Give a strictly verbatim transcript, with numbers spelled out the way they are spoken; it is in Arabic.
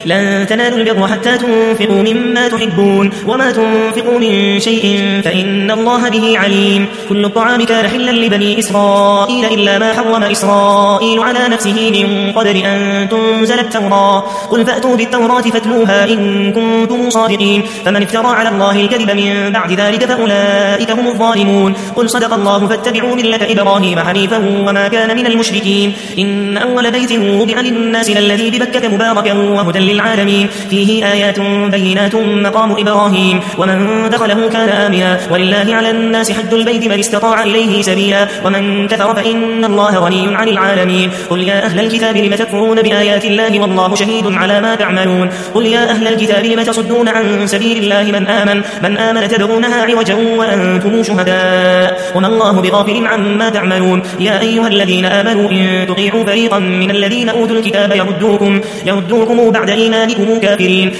لن تنالوا البر حتى تنفقوا مما تحبون وما تنفقوا من شيء فإن الله به عليم. كل الطعام كان حلا لبني إسرائيل إلا ما حرم إسرائيل على نفسه من قبل أن تنزل التوراة. قل فأتوا بالتوراة فاتلوها إن كنتم صادقين. فمن افترى على الله الكذب من بعد ذلك فأولئك هم الظالمون. قل صدق الله فاتبعوا ملة إبراهيم حنيفا وما كان من المشركين. إن أول بيت وضع للناس للذي ببكة مباركا وهدى للعالمين فيه آيات بينات مقام إبراهيم ومن دخله كان آمنا ولله على الناس حج البيت من استطاع إليه سبيلا ومن كفر فإن الله غني عن العالمين. قل يا أهل الكتاب لم تكفرون بآيات الله والله شهيد على ما تعملون. قل يا أهل الكتاب لم تصدون عن سبيل الله من آمن من آمن تبغونها عوجا وأنتم شهداء وما الله بغافل عما تعملون. يا أيها الذين آمنوا إن تطيعوا فريقا من الذين أوتوا الكتاب يردوكم يردوكم بعد إيمانكم كافرين